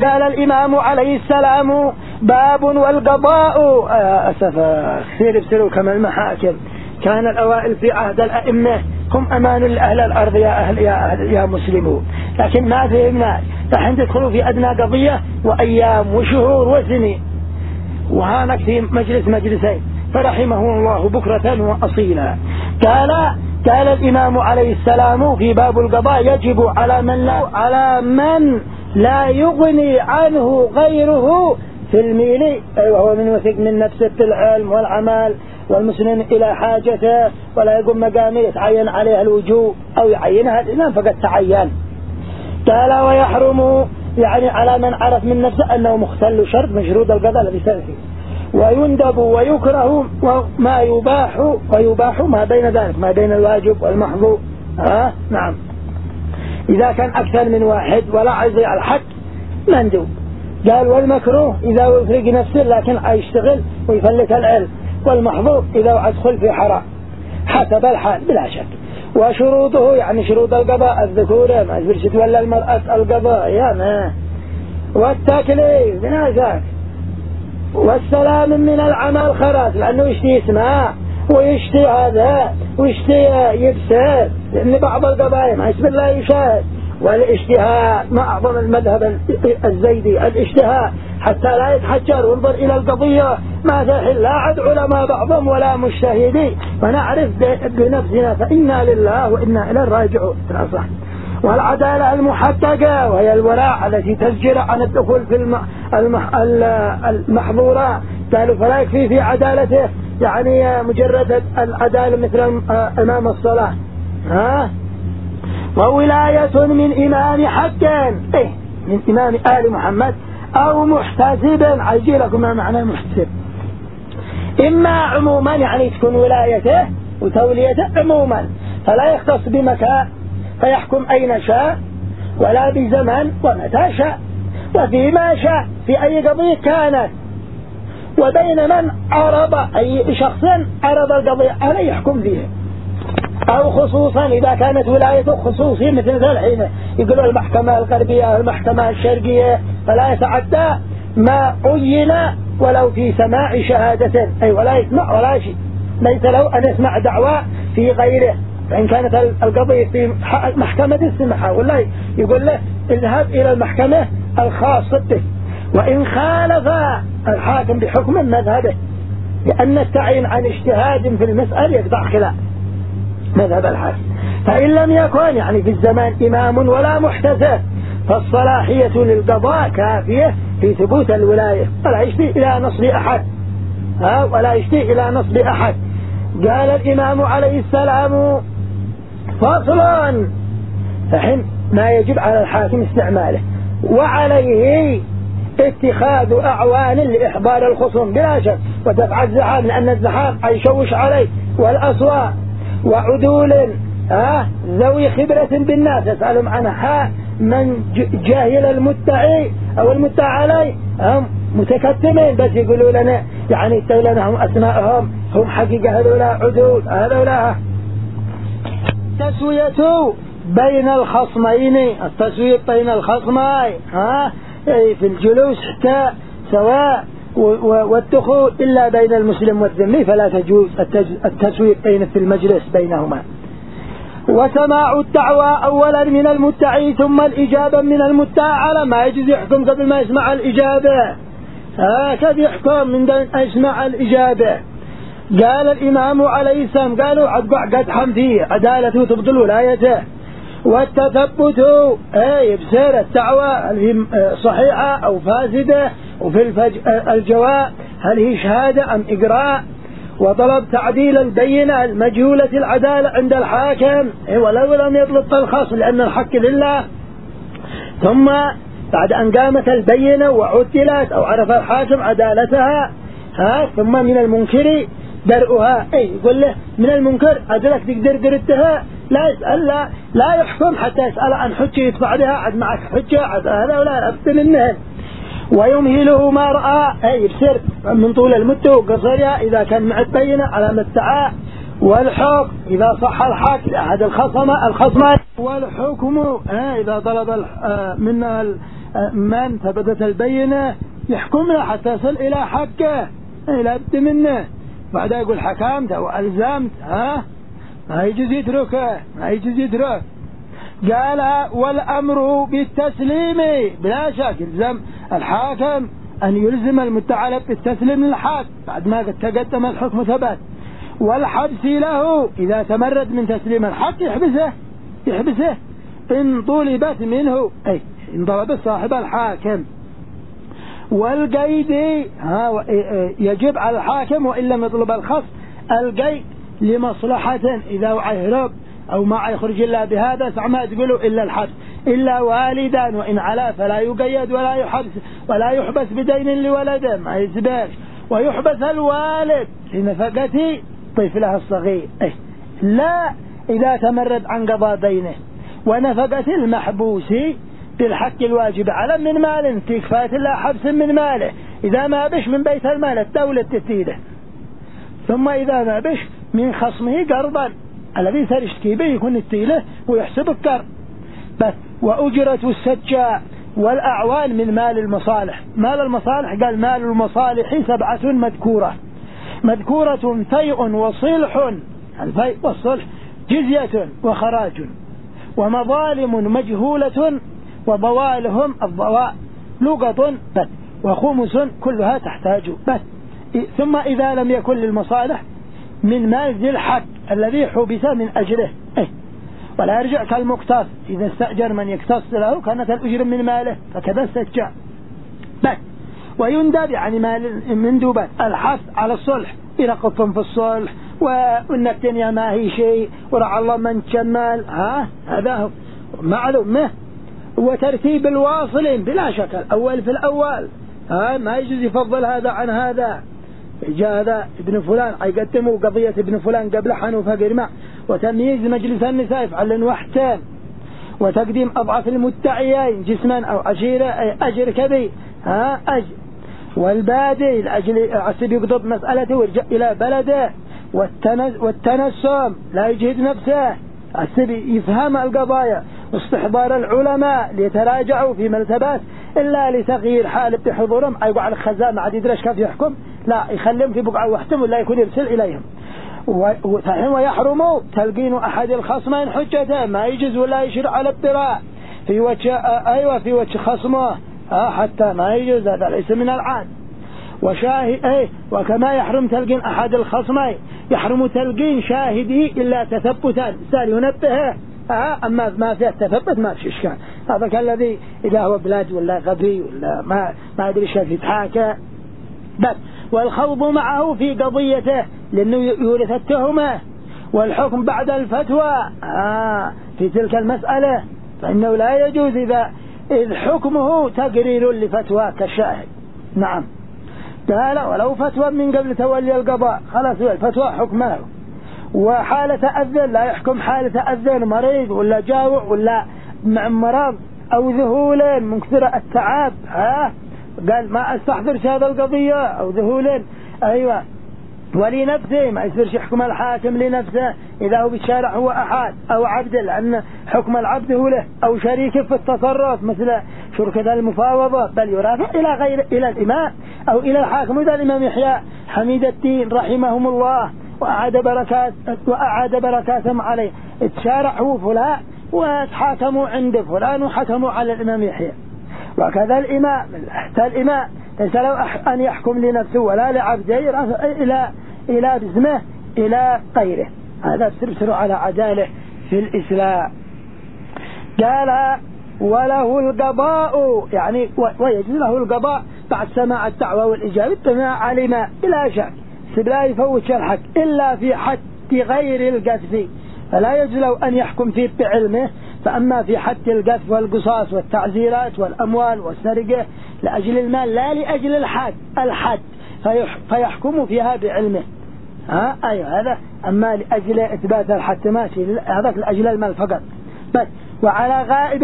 قال الإمام عليه السلام باب والقضاء. أسفا كثير بسروا كما المحاكم. كان الأوائل في عهد الأئمة هم أمان لأهل الأرض يا مسلمون، لكن ما فيهم ناس فحين تدخلوا في أدنى قضية وأيام وشهور وسنين. وهانك في مجلسين فرحمه الله بكرة وأصيلا. قال الإمام عليه السلام في باب القضاء يجب على من لا يغني عنه غيره في الميل، وهو من وثق من نفسه في العلم والعمل والمسلم إلى حاجته، ولا يقوم مقامه يتعين عليها الوجوب أو يعينها الإمام فقد تعين. قال ويحرم يعني على من عرف من نفسه أنه مختل شرط من شروط القضاء الذي سنفيه، ويندب ويكره وما يباح ما بين ذلك، ما بين الواجب والمحظور. نعم، إذا كان أكثر من واحد ولا عايز على الحق مندوب. قال والمكروه إذا يفرق نفسه لكن يشتغل ويفلت العلم، والمحظور إذا أدخل في حرام حسب الحال بلا شك. وشروطه يعني شروط القضاء الذكورة ما يقدرش تولى المرأة القضاء يا ما، والتكليف بناسك، والسلام من العمل خلاص، لأنه يشتي يسمع ويشتي هذا ويشتي يبسل، لأن بعض القضايا ما يسمى الله يشاهد. والاشتهاء ما أعظم المذهب الزيدي الاشتهاء حتى لا يتحجر وانظر إلى القضية ما تحل لا عد علماء بعضهم ولا مجتهدين، ونعرف بنفسنا فإنا لله وإنا إليه راجعون في الأصح. والعدالة المحققة وهي الولاء التي تزجر عن الدخول في المحظورات. قالوا فلا يكفي في عدالته يعني مجرد العدالة مثل إمام الصلاة. وولاية من إمام حق من إمام آل محمد أو محتسب. عجي لكم ما معنى محتسب. إما عموما يعني تكون ولايته وتوليته عموما فلا يختص بمكان فيحكم أين شاء ولا بزمن ومتى شاء وفيما شاء في أي قضية كانت، وبين من عرض أي شخص عرض القضية ألا يحكم فيها. أو خصوصا إذا كانت ولايته خصوصية مثل ذا الحين يقولوا المحكمة الغربية المحكمة الشرقية فلا يتعدى ما عين ولو في سماع شهادة، أي ولا يسمع ولا شيء، ليس له أن يسمع دعوة في غيره. فإن كانت القضية في محكمة السمحة ولا يقول له اذهب إلى المحكمة الخاصة به، وإن خالف الحاكم بحكم مذهبه، لأن التعيين عن اجتهاد في المسألة يتبع خلاف مذهب الحاكم. فإن لم يكن يعني في الزمان إمام ولا محتسب فالصلاحية للقضاء كافية في ثبوت الولاية، ولا يشتي إلى نصب أحد ولا يشتي إلى نصب أحد. قال الإمام عليه السلام فصلا فحين ما يجب على الحاكم استعماله وعليه اتخاذ أعوان لإحضار الخصوم بلا شك ودفع الزحام، لأن الزحام يشوش عليه، والأصوات وعدول ذوي خبرة بالناس يسألهم عنها من جاهل المدعي أو المدعى عليه هم متكتمين بس يقولوا لنا يعني يستولونهم أسماءهم هم حقيقة هذولا عدول هذولا. التسوية بين الخصمين، التسوية بين الخصمين في الجلوس حتى سواء والدخول إلا بين المسلم والذمي فلا تجوز التسوية في المجلس بينهما. وسماع الدعوى أولا من المدعي ثم الإجابة من المدعى على ما يجوز يحكم قبل ما يسمع الإجابة، هكذا يحكم من دون أن يسمع الإجابة. قال الإمام عليه السلام قالوا قد فيه عدالته تبطل ولايته، والتثبت بسير الدعوى هل هي صحيحة أو فاسدة، وفي الجواب هل هي شهادة أم إقراء، وطلب تعديل البينة المجهولة العدالة عند الحاكم ولو لم يطلب الخصم لأن الحق لله. ثم بعد أن قامت البينة وعدلت أو عرف الحاكم عدالتها ثم من المنكر درءها، يقول له من المنكر أدلك تقدر دردها، لا يسأل لا يحكم حتى يسأل عن حجة يدفع لها عد معك حجة عد هذا ولا أبتل النهل. ويمهله ما رأى يبصر من طول المدة وقصرها إذا كان مع البينة على مدعاه، والحكم إذا صح الحق لأحد الخصمان، والحكم إذا طلب منها من ثبتت البينة يحكم له حتى يصل إلى حقه، إلى بد منه. بعدها يقول حكمت أو ألزمت، ما يجوز يتركه، ما يجوز يترك. قال والأمر بالتسليم، بلا شك يلزم الحاكم أن يلزم المتعلق بالتسليم للحق بعد ما قد تقدم الحكم ثبت. والحبس له إذا تمرد من تسليم الحق يحبسه إن طلبت منه، أي إن طلب صاحب الحاكم. والقيد يجب على الحاكم وإن لم يطلب الخص القيد لمصلحة، إذا هرب أو ما يخرج إلا بهذا فما تقولوا إلا الحبس. إلا والدا وإن علا فلا يقيد ولا يحبس بدين لولده، ما يسبقش. ويحبس الوالد لنفقة طفله الصغير، لا إذا تمرد عن قضاء دينه. ونفقة المحبوس بالحق الواجب على من مال تكفات الله حبس من ماله، إذا ما بش من بيت المال الدولة تتيده، ثم إذا ما بش من خصمه قرضا الذي سيشتكي به يكون التيله ويحسب القرض بس. وأجرة السجاء والأعوان من مال المصالح. مال المصالح قال مال المصالح 7 مذكورة فيء وصلح، الفيء والصلح جزية وخراج ومظالم مجهولة وضوالهم الضواء لقط بس وخمس كلها تحتاج بس. ثم إذا لم يكن للمصالح من مال ذي الحق الذي حبس من أجله، ولا يرجع كالمقتص إذا استأجر من يقتص له كانت الأجر من ماله فكذا استجاء بس. ويندب يعني مال مندوبات الحث على الصلح إلى قطن في الصلح، وإن الدنيا ما هي شيء ورعى الله من شمال، هذا هو معلومه. وترتيب الواصلين بلا شك الأول في الأول، ما يجوز يفضل هذا عن هذا. جاء هذا ابن فلان يقدموا قضية ابن فلان قبل حنو فقر معه. وتمييز مجلس النساء يفعل وحدين، وتقديم أضعف المدعيين جسما أو عشيرة أجر كبير أجر. والبادي لأجل عسب يقضب مسألته ويرجع إلى بلده. والتنسم لا يجهد نفسه عسب يفهم القضايا. واستحضار العلماء ليتراجعوا في مرتبات إلا لتغيير حال بحضورهم، أيقع على الخزان عاد يدرش كيف يحكم، لا يخليهم في بقعة وحدهم ولا يكون يرسل إليهم. ويحرم تلقين أحد الخصمين حجته، ما يجوز ولا يشرع على اضطراء في وجه في وجه خصمه حتى ما يجوز، هذا ليس من العاد. وشاهد وكما يحرم تلقين أحد الخصمين يحرم تلقين شاهدي إلا تثبتا سال ينبهه، أما ما فيه تثبت ما في إشكال. هذا كالذي إذا هو بلاد ولا غبي ولا ما أدري شيء يتحاكى بس. والخوض معه في قضيته لأنه يورث التهمة والحكم بعد الفتوى في تلك المسألة، فإنه لا يجوز إذ حكمه تقرير لفتوى كالشاهد. نعم قال ولو فتوى من قبل تولي القضاء خلاص الفتوى حكمه. وحالة أذن لا يحكم حالة أذن مريض ولا جاوع ولا مع مرض أو ذهول مكثر التعب، قال ما استحضر هذا القضية أو ذهول ولنفسه ما يصيرش يحكم الحاكم لنفسه إذا هو بالشارع هو أحد أو عبد، لأن حكم العبد هو له، أو شريك في التصرف مثل شركة المفاوضة، بل يرافع إلى الإمام أو إلى الحاكم. إذا الإمام يحيى حميد الدين رحمهم الله وأعاد بركاتهم عليه اتشارعوا فلان واتحاكموا عند فلان وحكموا على الإمام يحيى. وكذا الإمام ليس له أن يحكم لنفسه ولا لعبده إلى بزمه إلى غيره، هذا سرسر على عداله في الإسلام. قال وله القضاء يعني ويجوز له القضاء بعد سماع الدعوة والإجابة بما علم بلا شك لا يفوت الحق إلا في حد غير القذف، فلا يجوز له أن يحكم فيه بعلمه. فأما في حد القذف والقصاص والتعزيرات والأموال والسرقة لأجل المال لا لأجل الحد فيحكم فيها بعلمه، هذا. أما لأجل إثبات الحد ماشي، هذا لأجل المال فقط بس. وعلى غائب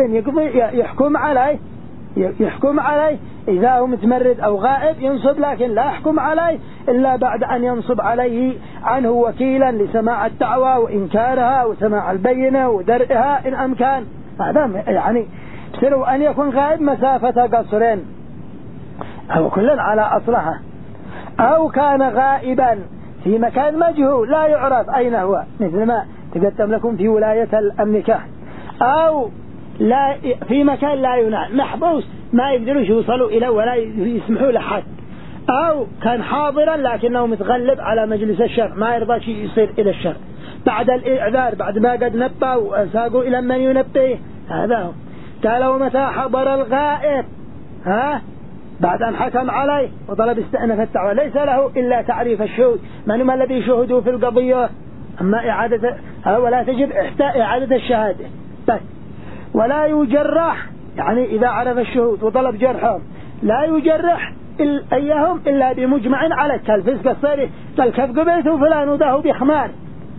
يحكم عليه إذا هو متمرد أو غائب ينصب، لكن لا يحكم عليه إلا بعد أن ينصب عليه عنه وكيلا لسماع الدعوة وإنكارها وسماع البينة ودرئها إن أمكان. هذا يعني بسروا أن يكون غائب مسافة قصرين أو كل على أصلها، أو كان غائبا في مكان مجهول لا يعرف أين هو، مثل ما تقدم لكم في ولاية النكاح، أو لا في مكان لا ينال محبوس ما يقدروا يوصلوا إليه ولا يسمحوا لحد، أو كان حاضرا لكنه متغلب على مجلس الشرع ما يرضى شيء يصير إلى الشرع بعد الإعذار بعد ما قد نبه وساقوا إلى من ينبه. هذا هو. قالوا متى حضر الغائب بعد أن حكم عليه وطلب استئناف الدعوة ليس له إلا تعريف الشهود من هم الذي شهدوا في القضية، أما إعادة ولا تجب إعادة الشهادة بس، ولا يجرح يعني إذا عرف الشهود وطلب جرحهم لا يجرح أيهم إلا بمجمع على كالفسق الصريح كالكف قبيته فلان وده بخمار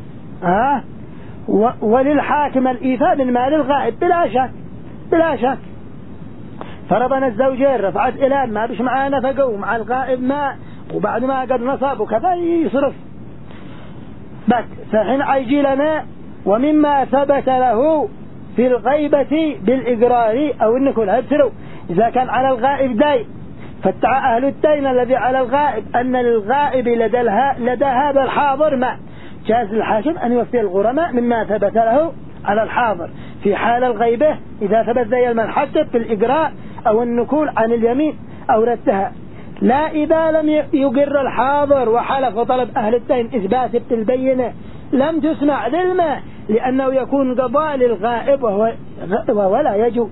وللحاكم الإيفاء من مال الغائب بلا شك. فرضنا الزوجين رفعت إلى ما بش معاه نفقه ومع الغائب ما وبعد ما قد نصاب وكذا يصرف بس. فحين عيجي لنا ومما ثبت له في الغيبة بالإقرار أو النكول هبسروا إذا كان على الغائب دين فادعى أهل الدين الذي على الغائب أن الغائب لدى هذا الحاضر ما جاز للحاكم أن يوفي الغرماء مما ثبت له على الحاضر في حال الغيبة إذا ثبت ذي المنحكم في الإقراء أو النكول عن اليمين أو ردها، لا إذا لم يقر الحاضر وحلف وطلب أهل الدين إثبات البينة لم تسمع ذلمة لأنه يكون قضاء للغائب وهو لا يجوز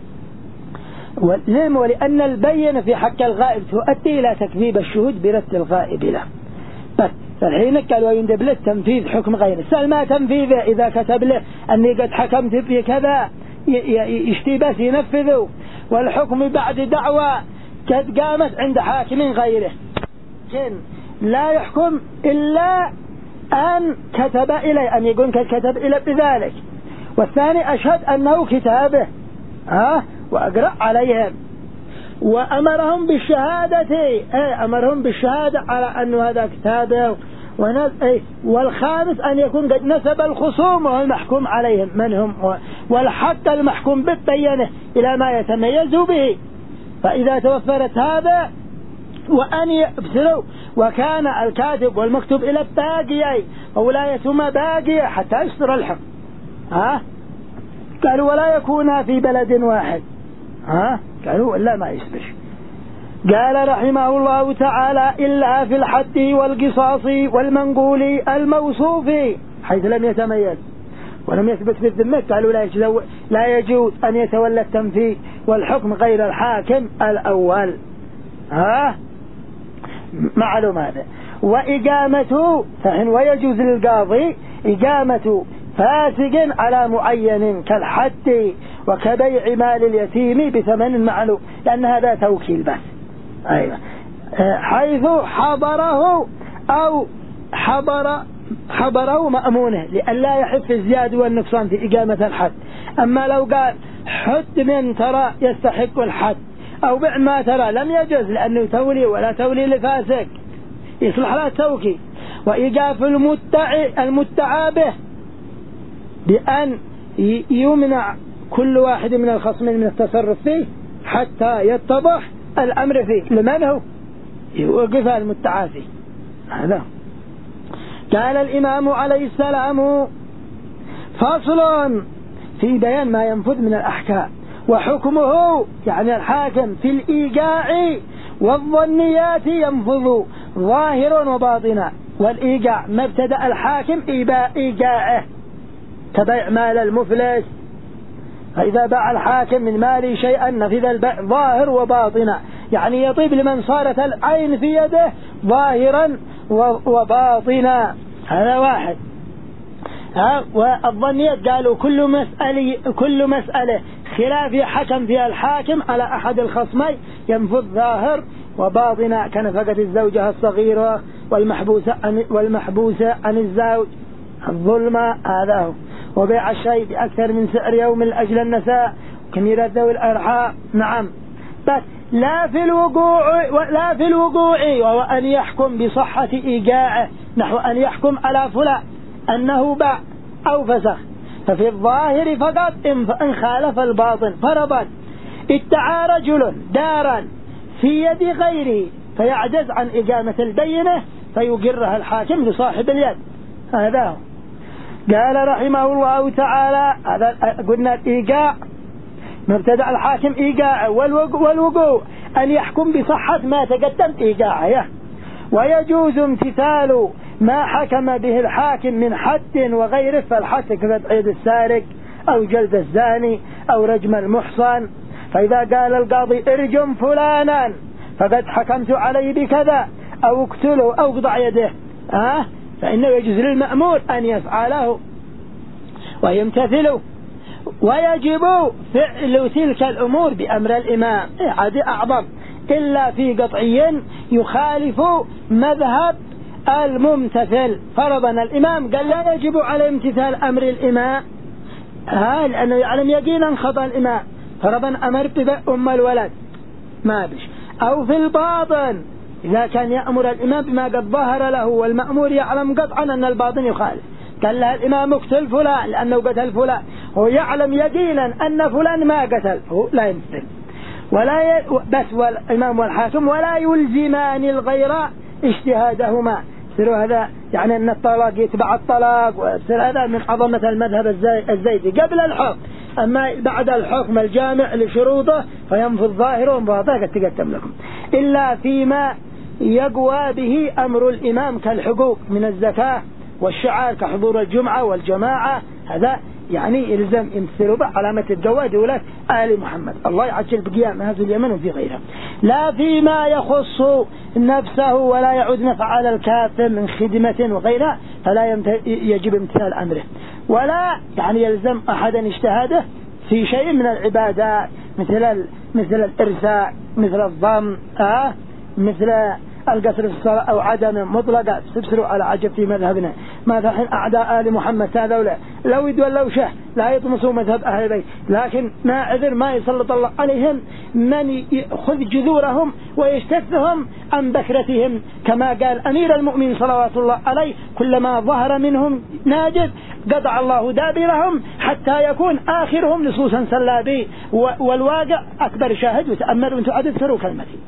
ولأن البينة في حق الغائب تؤدي إلى تكذيب الشهود برد الغائب له. فالحين قالوا يندب له تنفيذ حكم غيره سلما تنفيذه إذا كتب له أني قد حكمت بكذا يشتي بس ينفذه والحكم بعد دعوة قد قامت عند حاكم غيره لا يحكم إلا أن كتب إليه أن يقول كتب إليه بذلك، والثاني أشهد أنه كتابه وأقرأ عليهم وأمرهم بالشهادة أمرهم بالشهادة على أن هذا كتابه والخامس أن يكون قد نسب الخصوم والمحكوم عليهم من هم والحق المحكوم بالبينه إلى ما يتميز به. فإذا توفرت هذا وأن يبسلوا وكان الكاتب والمكتوب إلى الباقي وولايتهما باقية حتى يصدر الحكم قالوا ولا يكون في بلد واحد قالوا إلا ما يصدر. قال رحمه الله تعالى إلا في الحد والقصاص والمنقول الموصوف حيث لم يتميز ولم يثبت في الذمة قالوا لا يجوز أن يتولى التنفيذ والحكم غير الحاكم الأول معلوم هذا. وإقامته فإن ويجوز للقاضي إقامة فاسق على معين كالحد وكبيع مال اليتيم بثمن معلوم لأن هذا توكيل بس حيث حضره أو حضره مأمونه لئلا يحف الزيادة والنقصان في إقامة الحد. أما لو قال حد من ترى يستحق الحد أو بع ما ترى لم يجوز لأنه تولي ولا تولي لفاسق يصلح له التوكيل. وإيقاف المدعى به بأن يمنع كل واحد من الخصمين من التصرف فيه حتى يتضح الأمر فيه لمن هو يوقف المدعى فيه. هذا قال الإمام عليه السلام فصل في بيان ما ينفذ من الأحكام وحكمه يعني الحاكم في الإيقاع والظنيات ينفذ ظاهر وباطنا. والإيقاع ما ابتدأ الحاكم إيقاعه كبيع مال المفلس فإذا باع الحاكم من مالي شيئا نفذ البيع ظاهر وباطنا يعني يطيب لمن صارت العين في يده ظاهرا وباطنا. هذا واحد. والظنيات قالوا كل مسألة خلاف حكم فيها الحاكم على أحد الخصمين ينفذ ظاهر وباطنا كنفقة الزوجة الصغيرة والمحبوسة عن الزوج الظلم هذا هو. وبيع الشيء بأكثر من سعر يوم لأجل النساء كميرة ذوي الأرحام نعم بس لا في الوقوع وهو أن يحكم بصحة إيقاعه نحو أن يحكم على فلان أنه باع أو فسخ ففي الظاهر فقط إن خالف الباطن. فرضا ادعى رجل دارا في يد غيره فيعجز عن إقامة البينة فيقرها الحاكم لصاحب اليد. هذا هو. قال رحمه الله تعالى هذا قلنا الإيقاع مبتدأ الحاكم إيقاع والوقوع أن يحكم بصحة ما تقدم إيقاعه، ويجوز امتثال ما حكم به الحاكم من حد وغيره، فالحد كتعيد السارق أو جلد الزاني أو رجم المحصن. فإذا قال القاضي ارجم فلانا فقد حكمت عليه بكذا أو اقتله أو اقطع يده فإنه يجوز للمأمور أن يفعله ويمتثله. ويجب فعل تلك الأمور بأمر الإمام هذا أعظم، إلا في قطعي يخالف مذهب الممتثل. فرضا الإمام قال لا يجب على امتثال أمر الإمام لأنه يعلم يقينا خطأ الإمام، فرضا أمر بأم الولد ما بش. أو في الباطن إذا كان يأمر الإمام بما قد ظهر له والمأمور يعلم قطعا أن الباطن يخالف، قال له الإمام اقتل فلان لأنه قتل فلان، هو يعلم يقينا أن فلان ما قتل، هو لا يمثل. بس والإمام والحاكم ولا يلزمان الغير اجتهادهما. يصير هذا يعني أن الطلاق يتبع الطلاق، ويصير هذا من عظمة المذهب الزيدي قبل الحكم. أما بعد الحكم الجامع لشروطه فينفذ ظاهره ومباطنه قد تقدم لكم، إلا فيما يقوى به أمر الإمام كالحقوق من الزكاة والشعائر كحضور الجمعة والجماعة، هذا يعني يلزم يمثلوا بعلامة الجواد دولة آل محمد الله يعجل بقيام هذا اليمن وفي غيره. لا فيما يخص نفسه ولا يعود نفع على الكافر من خدمة وغيرها فلا يجب امتثال أمره. ولا يعني يلزم أحدا اجتهاده في شيء من العبادات مثل الإرثاء مثل الضم مثل القصر في الصلاة أو عدم مطلقة. تبصروا على عجب في مذهبنا ما فحين أعداء آل محمد هذولا لو يدولوا شه لا يطمسوا مذهب أهل البيت، لكن ما عذر ما يسلط الله عليهم من يأخذ جذورهم ويجتثهم عن بكرتهم، كما قال أمير المؤمنين صلوات الله عليه كلما ظهر منهم ناجد قطع الله دابرهم حتى يكون آخرهم لصوصا سلابي. والواقع أكبر شاهد وتأمل وانتم عدد كلمتي.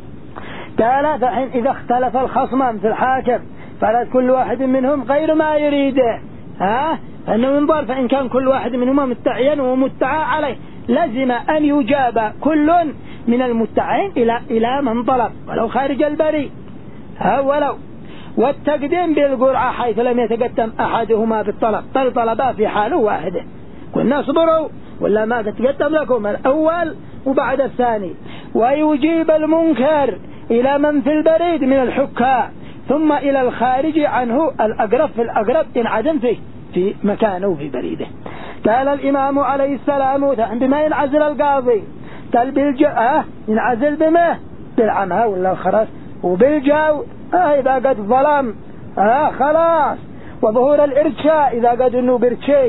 قال فحين إذا اختلف الخصمان في الحاكم فلا كل واحد منهم غير ما يريده فإنه ينظر، فإن كان كل واحد منهما متعين ومتعى عليه لازم أن يجاب كل من المتعين إلى من طلب ولو خارج البريء ولو. والتقديم بالقرعة حيث لم يتقدم أحدهما بالطلب بل طلبا في حال واحدة، قلنا اصبروا ولا ما تقدم لكم الأول وبعد الثاني. ويجيب المنكر إلى من في البريد من الحكام ثم إلى الخارج عنه الأقرب في الأقرب إن عدم في مكانه في بريده. قال الإمام عليه السلام بما ينعزل القاضي قال ينعزل بما بالعمى ولا الخرس وبالجو إذا قد ظلم خلاص، وظهور الإرشاء إذا قد أنه برشي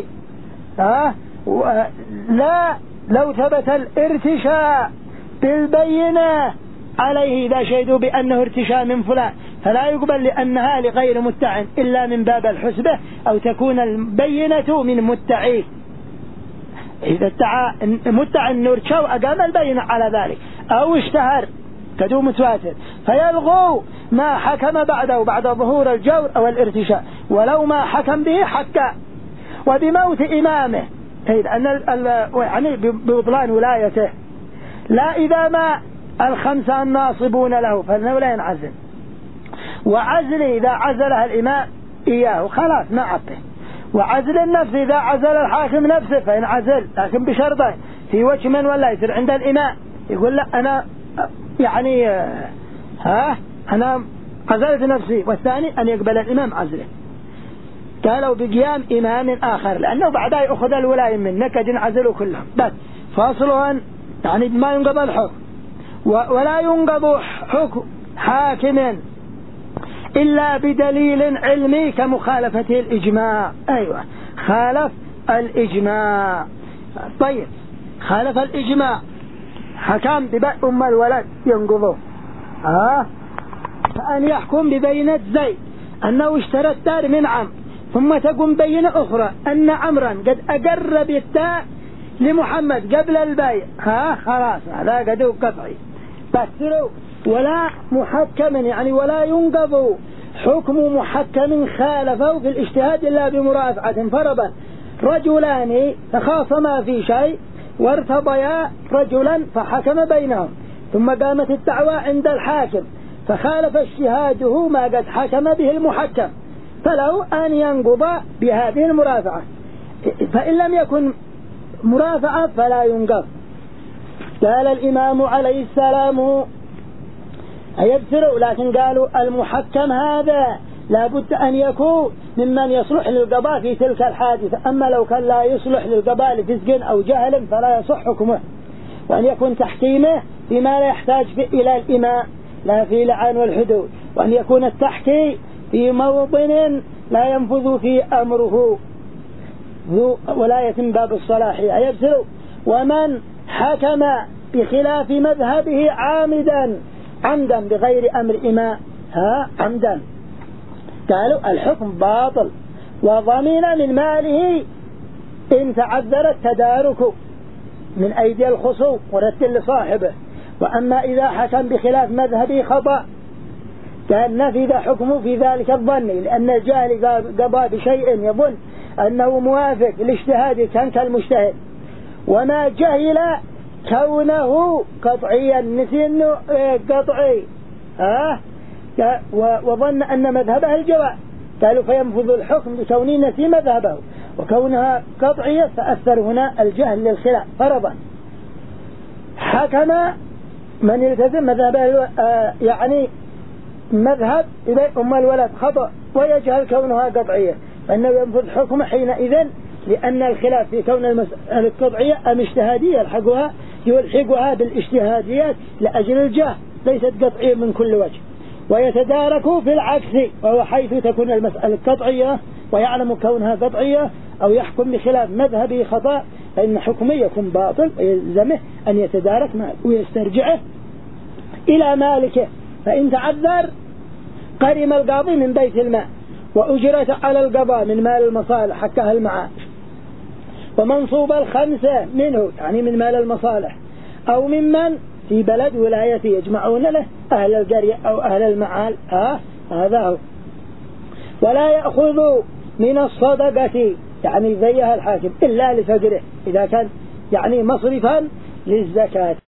لا لو ثبت الارتشاء بالبينة عليه إذا شهدوا بأنه ارتشاء من فلان فلا يقبل لأنها لغير متعن إلا من باب الحسبة أو تكون البينة من متعيه. إذا ادعى متعن نرشا وأقام البينة على ذلك أو اشتهر كدو متواتر فيلغوا ما حكم بعد ظهور الجور أو الارتشاء ولو ما حكم به حكى. وبموت إمامه يعني ببطلان ولايته لا إذا ما الخمسة الناصبون له فإنه لا ينعزل. وعزل إذا عزلها الإمام إياه خلاص ما عبه. وعزل النفس إذا عزل الحاكم نفسه فإن عزل لكن بشرطين في وجه من ولا يصير عند الإمام يقول لا أنا يعني أنا عزلت نفسي، والثاني أن يقبل الإمام عزله قالوا بقيام إمام آخر لأنه بعدها يأخذ الولاية منك قد ينعزلوا كلهم. بس فاصلهم يعني ما ينقض الحكم ولا ينقض حكم حاكم إلا بدليل علمي كمخالفة الإجماع. أيوة خالف الإجماع. طيب خالف الإجماع حكم ببيع أم الولد ينقضه فأن يحكم ببينة زيد أنه اشترى الدار من عم ثم تقوم بينة أخرى أن عمرا قد أقر بالتاء لمحمد قبل البيع، خلاص هذا قد قطعي. بس ولا محكم يعني ولا ينقض حكم محكم خالفه في الاجتهاد إلا بمرافعة. فرضا رجلان تخاصما في شيء وارتضيا رجلا فحكم بينهم، ثم قامت الدعوى عند الحاكم فخالف اجتهاده ما قد حكم به المحكم، فله أن ينقض بهذه المرافعة. فإن لم يكن مرافعة فلا ينقض. قال الإمام عليه السلام أيبسروا، لكن قالوا المحكم هذا لابد أن يكون ممن يصلح للقضاء في تلك الحادثة، أما لو كان لا يصلح للقضاء لفسق أو جهل فلا يصح حكمه، وأن يكون تحكيمه فيما لا يحتاج إلى الإماء لا في لعان والحدود، وأن يكون التحكي في موطن لا ينفذ فيه أمره ولا يتم باب الصلاحية. يبسل ومن حكم بخلاف مذهبه عمدا بغير أمر إماء عمدا قالوا الحكم باطل، وضمن من ماله إن تعذر التدارك من أيدي الخصوم ورد لصاحبه. وأما إذا حكم بخلاف مذهبه خطأ كان نفذ حكمه في ذلك الظن، لأن الجاهل قضى بشيء يظن أنه موافق لاجتهاده كان كالمجتهد، وما جهل كونه قطعيا نسي أنه قطعي وظن أن مذهبه الجواز، قالوا فينفذ الحكم بكونه نسي مذهبه وكونها قطعية، فأثر هنا الجهل للخلاف. فرضا حكم من يلتزم مذهبه يعني مذهب إذا أم الولد خطأ ويجهل كونها قطعية، فإنه ينفذ حكم حينئذ، لأن الخلاف في كون المسألة القطعية أم اجتهادية يلحقها بالاجتهاديات لأجل الجهل، ليست قطعية من كل وجه. ويتدارك في العكس، وهو حيث تكون المسألة قطعية ويعلم كونها قطعية أو يحكم بخلاف مذهبه خطأ، فإن حكمه يكون باطل ويلزمه أن يتدارك ويسترجعه إلى مالكه. فإن تعذر قرم القاضي من بيت المال وأجرت على القضاء من مال المصالح حكها المعاش، ومنصوب الخمسة منه يعني من مال المصالح، أو ممن في بلد ولايته يجمعون له أهل القرية أو أهل المعال هذا هو. ولا يأخذ من الصدقة يعني زيها الحاكم إلا لفقره إذا كان يعني مصرفا للزكاة.